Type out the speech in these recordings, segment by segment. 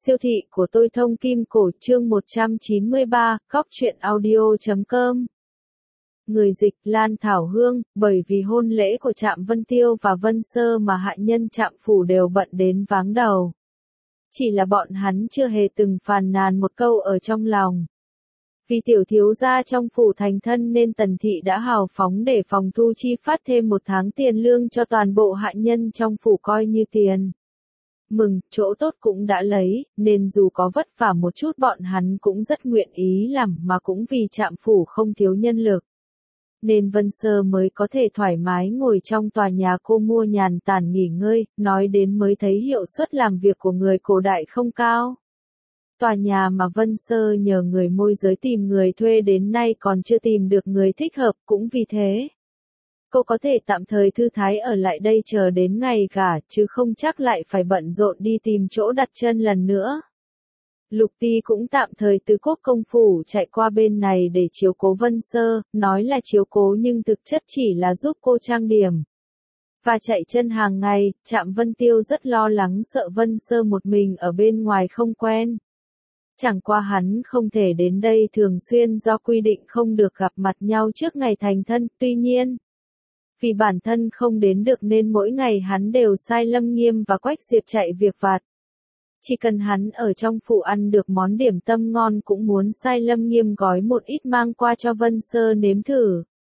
Siêu thị của tôi thông kim cổ chương 193, góc truyện audio.com. Người dịch Lan Thảo Hương, bởi vì hôn lễ của Trạm Vân Tiêu và Vân Sơ mà hạ nhân Trạm phủ đều bận đến váng đầu. Chỉ là bọn hắn chưa hề từng phàn nàn một câu ở trong lòng. Vì tiểu thiếu gia trong phủ thành thân nên Tần Thị đã hào phóng để phòng thu chi phát thêm một tháng tiền lương cho toàn bộ hạ nhân trong phủ coi như tiền mừng, chỗ tốt cũng đã lấy, nên dù có vất vả một chút bọn hắn cũng rất nguyện ý làm, mà cũng vì Trạm phủ không thiếu nhân lực. Nên Vân Sơ mới có thể thoải mái ngồi trong tòa nhà cô mua nhàn tản nghỉ ngơi, nói đến mới thấy hiệu suất làm việc của người cổ đại không cao. Tòa nhà mà Vân Sơ nhờ người môi giới tìm người thuê đến nay còn chưa tìm được người thích hợp, cũng vì thế cô có thể tạm thời thư thái ở lại đây chờ đến ngày gả, chứ không chắc lại phải bận rộn đi tìm chỗ đặt chân lần nữa. Lục Ti cũng tạm thời từ Quốc công phủ chạy qua bên này để chiếu cố Vân Sơ, nói là chiếu cố nhưng thực chất chỉ là giúp cô trang điểm và chạy chân hàng ngày. Trạm Vân Tiêu rất lo lắng sợ Vân Sơ một mình ở bên ngoài không quen. Chẳng qua hắn không thể đến đây thường xuyên do quy định không được gặp mặt nhau trước ngày thành thân, tuy nhiên vì bản thân không đến được nên mỗi ngày hắn đều sai Lâm Nghiêm và Quách Diệp chạy việc vặt. Chỉ cần hắn ở trong phủ ăn được món điểm tâm ngon cũng muốn sai Lâm Nghiêm gói một ít mang qua cho Vân Sơ nếm thử.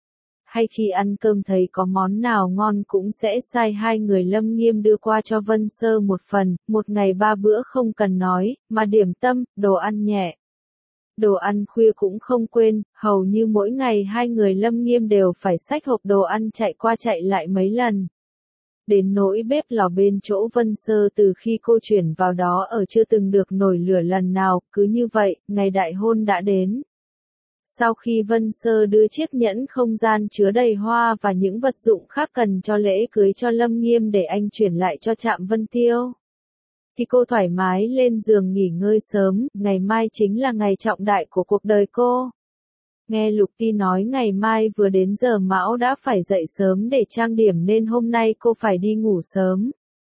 Hay khi ăn cơm thấy có món nào ngon cũng sẽ sai hai người Lâm Nghiêm đưa qua cho Vân Sơ một phần, một ngày 3 bữa không cần nói, mà điểm tâm, đồ ăn nhẹ. Đồ ăn khuya cũng không quên, hầu như mỗi ngày hai người Lâm Nghiêm đều phải xách hộp đồ ăn chạy qua chạy lại mấy lần. Đến nỗi bếp lò bên chỗ Vân Sơ từ khi cô chuyển vào đó ở chưa từng được nổi lửa lần nào, cứ như vậy, ngày đại hôn đã đến. Sau khi Vân Sơ đưa chiếc nhẫn không gian chứa đầy hoa và những vật dụng khác cần cho lễ cưới cho Lâm Nghiêm để anh chuyển lại cho Trạm Vân Tiêu, thì cô thoải mái lên giường nghỉ ngơi sớm, ngày mai chính là ngày trọng đại của cuộc đời cô. Nghe Lục Ti nói ngày mai vừa đến giờ mão đã phải dậy sớm để trang điểm nên hôm nay cô phải đi ngủ sớm.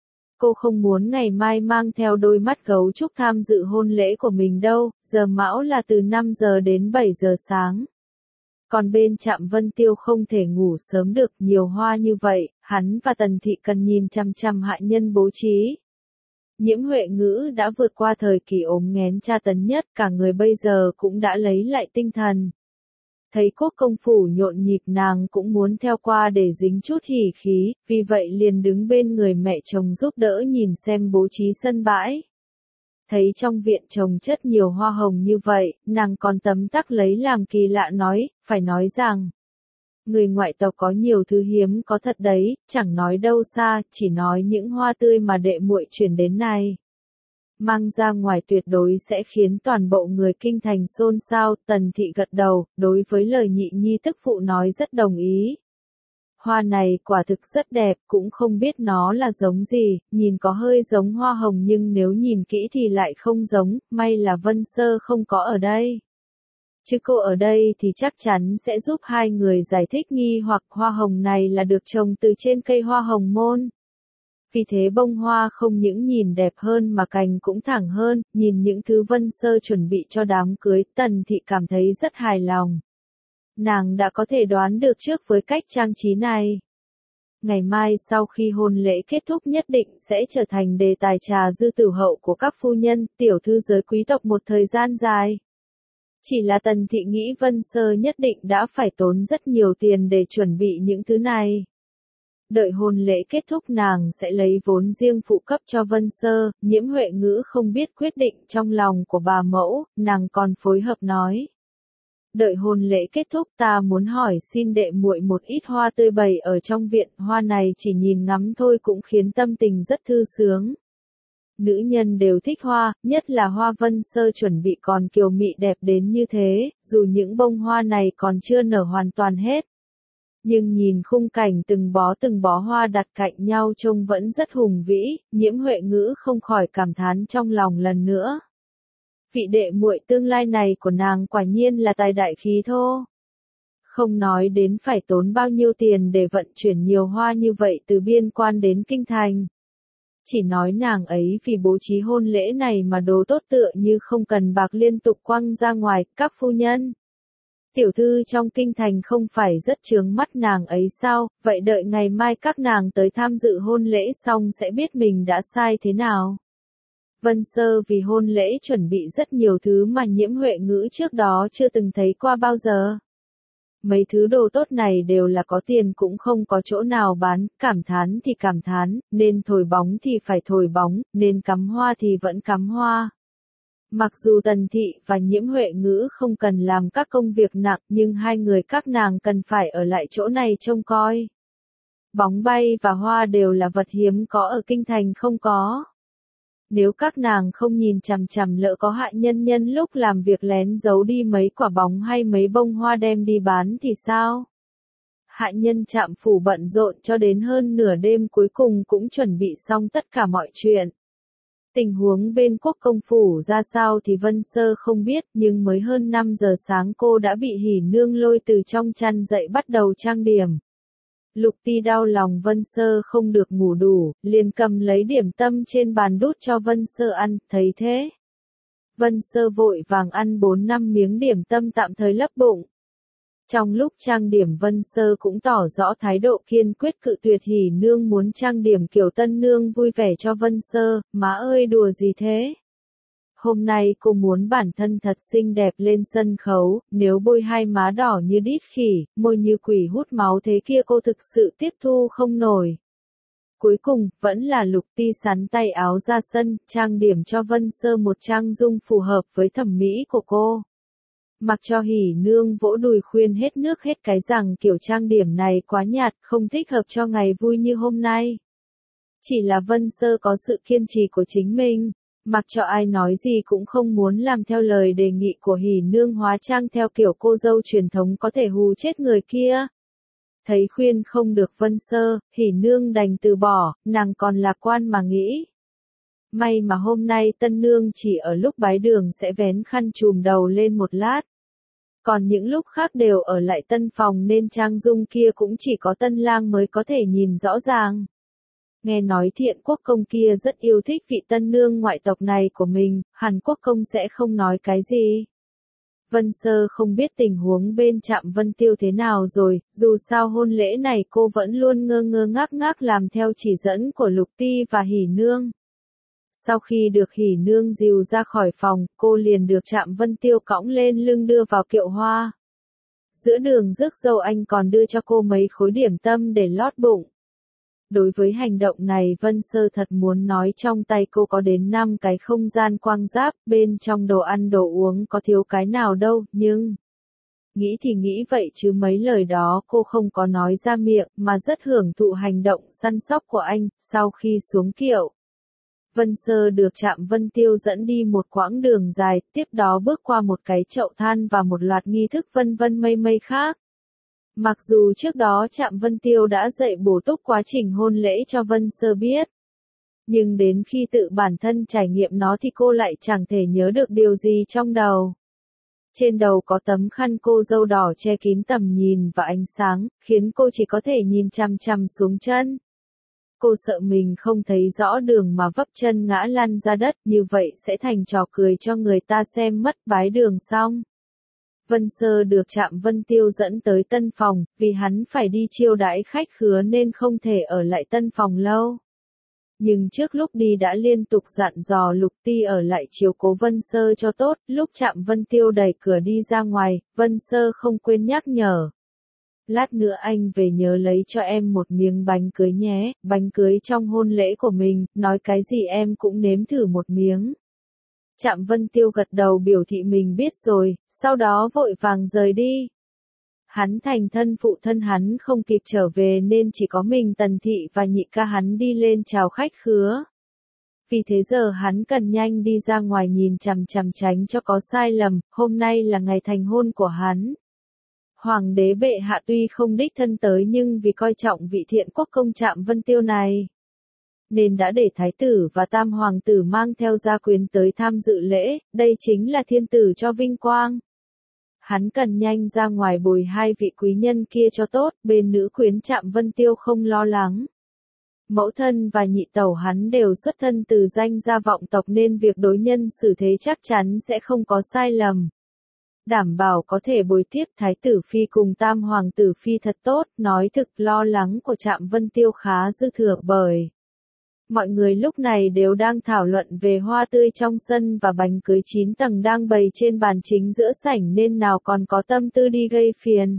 Cô không muốn ngày mai mang theo đôi mắt gấu trúc tham dự hôn lễ của mình đâu, giờ mão là từ 5 giờ đến 7 giờ sáng. Còn bên Trạm Vân Tiêu không thể ngủ sớm được, nhiều hoa như vậy, hắn và Tần Thị cần nhìn chăm chăm hạ nhân bố trí. Nhiễm Huệ Ngữ đã vượt qua thời kỳ ốm nghén tra tấn nhất, cả người bây giờ cũng đã lấy lại tinh thần. Thấy Quốc công phủ nhộn nhịp nàng cũng muốn theo qua để dính chút hỉ khí, vì vậy liền đứng bên người mẹ chồng giúp đỡ nhìn xem bố trí sân bãi. Thấy trong viện trồng chất nhiều hoa hồng như vậy, nàng còn tấm tắc lấy làm kỳ lạ nói, phải nói rằng người ngoại tộc có nhiều thứ hiếm có thật đấy, chẳng nói đâu xa, chỉ nói những hoa tươi mà đệ muội chuyển đến này. Mang ra ngoài tuyệt đối sẽ khiến toàn bộ người kinh thành xôn xao. Tần Thị gật đầu, đối với lời nhị nhi tức phụ nói rất đồng ý. Hoa này quả thực rất đẹp, cũng không biết nó là giống gì, nhìn có hơi giống hoa hồng nhưng nếu nhìn kỹ thì lại không giống, may là Vân Sơ không có ở đây. Chứ cô ở đây thì chắc chắn sẽ giúp hai người giải thích nghi hoặc. Hoa hồng này là được trồng từ trên cây hoa hồng môn. Vì thế bông hoa không những nhìn đẹp hơn mà cành cũng thẳng hơn, nhìn những thứ Vân Sơ chuẩn bị cho đám cưới, Tần Thị cảm thấy rất hài lòng. Nàng đã có thể đoán được trước với cách trang trí này. Ngày mai sau khi hôn lễ kết thúc nhất định sẽ trở thành đề tài trà dư tử hậu của các phu nhân, tiểu thư giới quý tộc một thời gian dài. Chỉ là Tần Thị nghĩ Vân Sơ nhất định đã phải tốn rất nhiều tiền để chuẩn bị những thứ này. Đợi hôn lễ kết thúc nàng sẽ lấy vốn riêng phụ cấp cho Vân Sơ. Nhiễm Huệ Ngữ không biết quyết định trong lòng của bà mẫu, nàng còn phối hợp nói. Đợi hôn lễ kết thúc ta muốn hỏi xin đệ muội một ít hoa tươi bày ở trong viện, hoa này chỉ nhìn ngắm thôi cũng khiến tâm tình rất thư sướng. Nữ nhân đều thích hoa, nhất là hoa Vân Sơ chuẩn bị còn kiều mị đẹp đến như thế, dù những bông hoa này còn chưa nở hoàn toàn hết. Nhưng nhìn khung cảnh từng bó hoa đặt cạnh nhau trông vẫn rất hùng vĩ, Nhiễm Huệ Ngữ không khỏi cảm thán trong lòng lần nữa. Vị đệ muội tương lai này của nàng quả nhiên là tài đại khí thô. Không nói đến phải tốn bao nhiêu tiền để vận chuyển nhiều hoa như vậy từ biên quan đến kinh thành. Chỉ nói nàng ấy vì bố trí hôn lễ này mà đồ tốt tựa như không cần bạc liên tục quăng ra ngoài, các phu nhân. Tiểu thư trong kinh thành không phải rất chướng mắt nàng ấy sao, vậy đợi ngày mai các nàng tới tham dự hôn lễ xong sẽ biết mình đã sai thế nào. Vân Sơ vì hôn lễ chuẩn bị rất nhiều thứ mà Nhiễm Huệ Ngữ trước đó chưa từng thấy qua bao giờ. Mấy thứ đồ tốt này đều là có tiền cũng không có chỗ nào bán, cảm thán thì cảm thán, nên thổi bóng thì phải thổi bóng, nên cắm hoa thì vẫn cắm hoa. Mặc dù Tần Thị và Nhiễm Huệ Ngữ không cần làm các công việc nặng nhưng hai người các nàng cần phải ở lại chỗ này trông coi. Bóng bay và hoa đều là vật hiếm có ở kinh thành không có. Nếu các nàng không nhìn chằm chằm lỡ có hại nhân nhân lúc làm việc lén giấu đi mấy quả bóng hay mấy bông hoa đem đi bán thì sao? Hại nhân Trạm Phủ bận rộn cho đến hơn nửa đêm cuối cùng cũng chuẩn bị xong tất cả mọi chuyện. Tình huống bên Quốc công phủ ra sao thì Vân Sơ không biết nhưng mới hơn 5 giờ sáng cô đã bị Hỉ Nương lôi từ trong chăn dậy bắt đầu trang điểm. Lục Ti đau lòng Vân Sơ không được ngủ đủ, liền cầm lấy điểm tâm trên bàn đút cho Vân Sơ ăn, thấy thế. Vân Sơ vội vàng ăn 4-5 miếng điểm tâm tạm thời lấp bụng. Trong lúc trang điểm Vân Sơ cũng tỏ rõ thái độ kiên quyết cự tuyệt Hỉ Nương muốn trang điểm kiểu tân nương vui vẻ cho Vân Sơ, má ơi đùa gì thế? Hôm nay cô muốn bản thân thật xinh đẹp lên sân khấu, nếu bôi hai má đỏ như đít khỉ, môi như quỷ hút máu thế kia cô thực sự tiếp thu không nổi. Cuối cùng, vẫn là Lục Ti sắn tay áo ra sân, trang điểm cho Vân Sơ một trang dung phù hợp với thẩm mỹ của cô. Mặc cho Hỉ Nương vỗ đùi khuyên hết nước hết cái rằng kiểu trang điểm này quá nhạt, không thích hợp cho ngày vui như hôm nay. Chỉ là Vân Sơ có sự kiên trì của chính mình. Mặc cho ai nói gì cũng không muốn làm theo lời đề nghị của Hỉ Nương hóa trang theo kiểu cô dâu truyền thống có thể hù chết người kia. Thấy khuyên không được Vân Sơ, Hỉ Nương đành từ bỏ, nàng còn lạc quan mà nghĩ. May mà hôm nay tân nương chỉ ở lúc bái đường sẽ vén khăn trùm đầu lên một lát. Còn những lúc khác đều ở lại tân phòng nên trang dung kia cũng chỉ có tân lang mới có thể nhìn rõ ràng. Nghe nói Thiện Quốc công kia rất yêu thích vị tân nương ngoại tộc này của mình, Hàn Quốc công sẽ không nói cái gì. Vân Sơ không biết tình huống bên Trạm Vân Tiêu thế nào rồi, dù sao hôn lễ này cô vẫn luôn ngơ ngơ ngác ngác làm theo chỉ dẫn của Lục Ti và Hỉ Nương. Sau khi được Hỉ Nương dìu ra khỏi phòng, cô liền được Trạm Vân Tiêu cõng lên lưng đưa vào kiệu hoa. Giữa đường rước dâu anh còn đưa cho cô mấy khối điểm tâm để lót bụng. Đối với hành động này Vân Sơ thật muốn nói trong tay cô có đến 5 cái không gian quang giáp, bên trong đồ ăn đồ uống có thiếu cái nào đâu, nhưng... Nghĩ thì nghĩ vậy chứ mấy lời đó cô không có nói ra miệng, mà rất hưởng thụ hành động săn sóc của anh, sau khi xuống kiệu. Vân Sơ được Trạm Vân Tiêu dẫn đi một quãng đường dài, tiếp đó bước qua một cái chậu than và một loạt nghi thức vân vân mây mây khác. Mặc dù trước đó Trạm Vân Tiêu đã dạy bổ túc quá trình hôn lễ cho Vân Sơ biết. Nhưng đến khi tự bản thân trải nghiệm nó thì cô lại chẳng thể nhớ được điều gì trong đầu. Trên đầu có tấm khăn cô dâu đỏ che kín tầm nhìn và ánh sáng, khiến cô chỉ có thể nhìn chằm chằm xuống chân. Cô sợ mình không thấy rõ đường mà vấp chân ngã lăn ra đất, như vậy sẽ thành trò cười cho người ta xem mất bái đường xong. Vân Sơ được Trạm Vân Tiêu dẫn tới tân phòng, vì hắn phải đi chiêu đãi khách khứa nên không thể ở lại tân phòng lâu. Nhưng trước lúc đi đã liên tục dặn dò Lục Ti ở lại chiếu cố Vân Sơ cho tốt, lúc Trạm Vân Tiêu đẩy cửa đi ra ngoài, Vân Sơ không quên nhắc nhở. Lát nữa anh về nhớ lấy cho em một miếng bánh cưới nhé, bánh cưới trong hôn lễ của mình, nói cái gì em cũng nếm thử một miếng. Trạm Vân Tiêu gật đầu biểu thị mình biết rồi, sau đó vội vàng rời đi. Hắn thành thân phụ thân hắn không kịp trở về nên chỉ có mình Tần Thị và nhị ca hắn đi lên chào khách khứa. Vì thế giờ hắn cần nhanh đi ra ngoài nhìn chằm chằm tránh cho có sai lầm, hôm nay là ngày thành hôn của hắn. Hoàng đế bệ hạ tuy không đích thân tới nhưng vì coi trọng vị Thiện Quốc công Trạm Vân Tiêu này, nên đã để thái tử và tam hoàng tử mang theo gia quyến tới tham dự lễ, đây chính là thiên tử cho vinh quang. Hắn cần nhanh ra ngoài bồi hai vị quý nhân kia cho tốt, bên nữ quyến Trạm Vân Tiêu không lo lắng. Mẫu thân và nhị tẩu hắn đều xuất thân từ danh gia vọng tộc nên việc đối nhân xử thế chắc chắn sẽ không có sai lầm. Đảm bảo có thể bồi tiếp Thái tử Phi cùng Tam Hoàng tử Phi thật tốt, nói thực lo lắng của Trạm Vân Tiêu khá dư thừa bởi mọi người lúc này đều đang thảo luận về hoa tươi trong sân và bánh cưới 9 tầng đang bày trên bàn chính giữa sảnh nên nào còn có tâm tư đi gây phiền.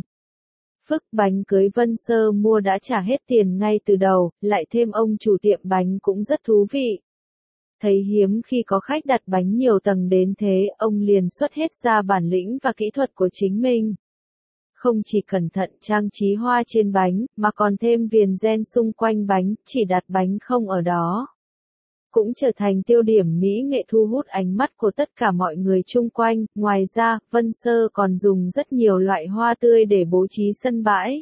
Bánh cưới Vân Sơ mua đã trả hết tiền ngay từ đầu, lại thêm ông chủ tiệm bánh cũng rất thú vị. Thấy hiếm khi có khách đặt bánh nhiều tầng đến thế, ông liền xuất hết ra bản lĩnh và kỹ thuật của chính mình. Không chỉ cẩn thận trang trí hoa trên bánh, mà còn thêm viền ren xung quanh bánh, chỉ đặt bánh không ở đó. Cũng trở thành tiêu điểm mỹ nghệ thu hút ánh mắt của tất cả mọi người chung quanh. Ngoài ra, Vân Sơ còn dùng rất nhiều loại hoa tươi để bố trí sân bãi.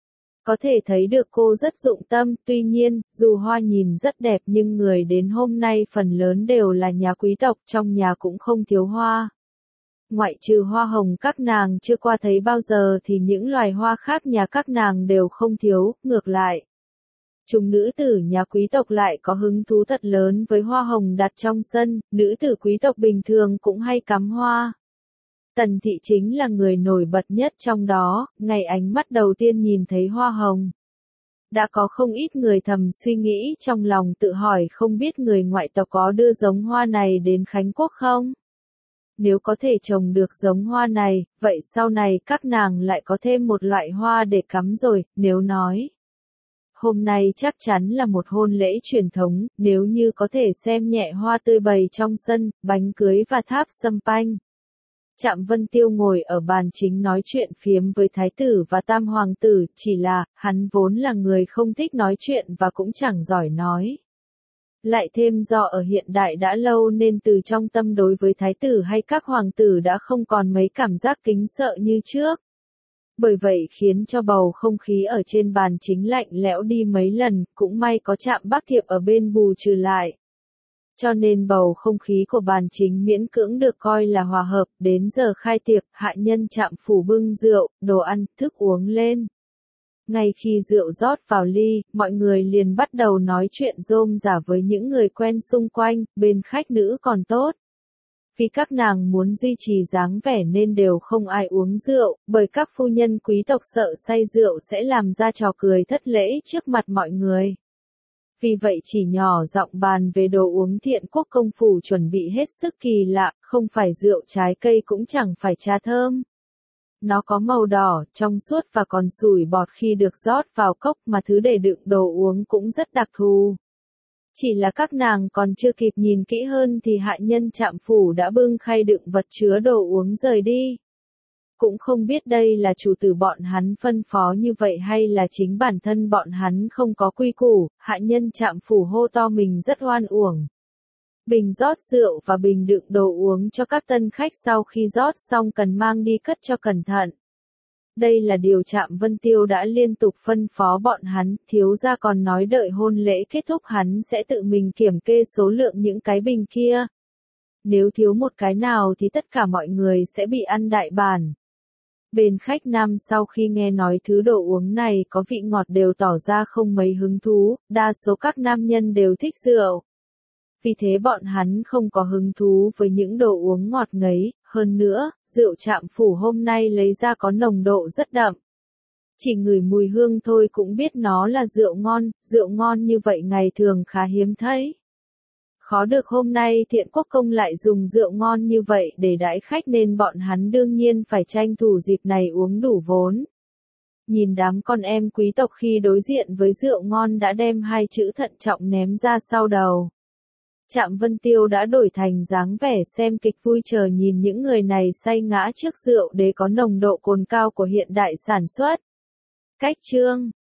Có thể thấy được cô rất dụng tâm, tuy nhiên, dù hoa nhìn rất đẹp nhưng người đến hôm nay phần lớn đều là nhà quý tộc, trong nhà cũng không thiếu hoa. Ngoại trừ hoa hồng các nàng chưa qua thấy bao giờ thì những loài hoa khác nhà các nàng đều không thiếu, ngược lại. Chúng nữ tử nhà quý tộc lại có hứng thú thật lớn với hoa hồng đặt trong sân, nữ tử quý tộc bình thường cũng hay cắm hoa. Tần Thị chính là người nổi bật nhất trong đó, ngày ánh mắt đầu tiên nhìn thấy hoa hồng. Đã có không ít người thầm suy nghĩ trong lòng tự hỏi không biết người ngoại tộc có đưa giống hoa này đến Khánh Quốc không? Nếu có thể trồng được giống hoa này, vậy sau này các nàng lại có thêm một loại hoa để cắm rồi, nếu nói. Hôm nay chắc chắn là một hôn lễ truyền thống, nếu như có thể xem nhẹ hoa tươi bày trong sân, bánh cưới và tháp sâm panh. Trạm Vân Tiêu ngồi ở bàn chính nói chuyện phiếm với thái tử và tam hoàng tử, chỉ là, hắn vốn là người không thích nói chuyện và cũng chẳng giỏi nói. Lại thêm do ở hiện đại đã lâu nên từ trong tâm đối với thái tử hay các hoàng tử đã không còn mấy cảm giác kính sợ như trước. Bởi vậy khiến cho bầu không khí ở trên bàn chính lạnh lẽo đi mấy lần, cũng may có Trạm Bác Thiệp ở bên bù trừ lại. Cho nên bầu không khí của bàn chính miễn cưỡng được coi là hòa hợp, đến giờ khai tiệc, hạ nhân Trạm phủ bưng rượu, đồ ăn, thức uống lên. Ngay khi rượu rót vào ly, mọi người liền bắt đầu nói chuyện rôm rả với những người quen xung quanh, bên khách nữ còn tốt. Vì các nàng muốn duy trì dáng vẻ nên đều không ai uống rượu, bởi các phu nhân quý tộc sợ say rượu sẽ làm ra trò cười thất lễ trước mặt mọi người. Vì vậy chỉ nhỏ giọng bàn về đồ uống Thiện Quốc công phủ chuẩn bị hết sức kỳ lạ, không phải rượu trái cây cũng chẳng phải trà thơm. Nó có màu đỏ, trong suốt và còn sủi bọt khi được rót vào cốc mà thứ để đựng đồ uống cũng rất đặc thù. Chỉ là các nàng còn chưa kịp nhìn kỹ hơn thì hạ nhân Trạm phủ đã bưng khay đựng vật chứa đồ uống rời đi. Cũng không biết đây là chủ tử bọn hắn phân phó như vậy hay là chính bản thân bọn hắn không có quy củ, hạ nhân Trạm phủ hô to mình rất oan uổng. Bình rót rượu và bình đựng đồ uống cho các tân khách sau khi rót xong cần mang đi cất cho cẩn thận. Đây là điều Trạm Vân Tiêu đã liên tục phân phó bọn hắn, thiếu gia còn nói đợi hôn lễ kết thúc hắn sẽ tự mình kiểm kê số lượng những cái bình kia. Nếu thiếu một cái nào thì tất cả mọi người sẽ bị ăn đại bản. Bên khách nam sau khi nghe nói thứ đồ uống này có vị ngọt đều tỏ ra không mấy hứng thú, đa số các nam nhân đều thích rượu. Vì thế bọn hắn không có hứng thú với những đồ uống ngọt ngấy, hơn nữa, rượu Trạm phủ hôm nay lấy ra có nồng độ rất đậm. Chỉ ngửi mùi hương thôi cũng biết nó là rượu ngon như vậy ngày thường khá hiếm thấy. Khó được hôm nay Thiện Quốc công lại dùng rượu ngon như vậy để đãi khách nên bọn hắn đương nhiên phải tranh thủ dịp này uống đủ vốn. Nhìn đám con em quý tộc khi đối diện với rượu ngon đã đem hai chữ thận trọng ném ra sau đầu. Trạm Vân Tiêu đã đổi thành dáng vẻ xem kịch vui chờ nhìn những người này say ngã trước rượu để có nồng độ cồn cao của hiện đại sản xuất. Cách chương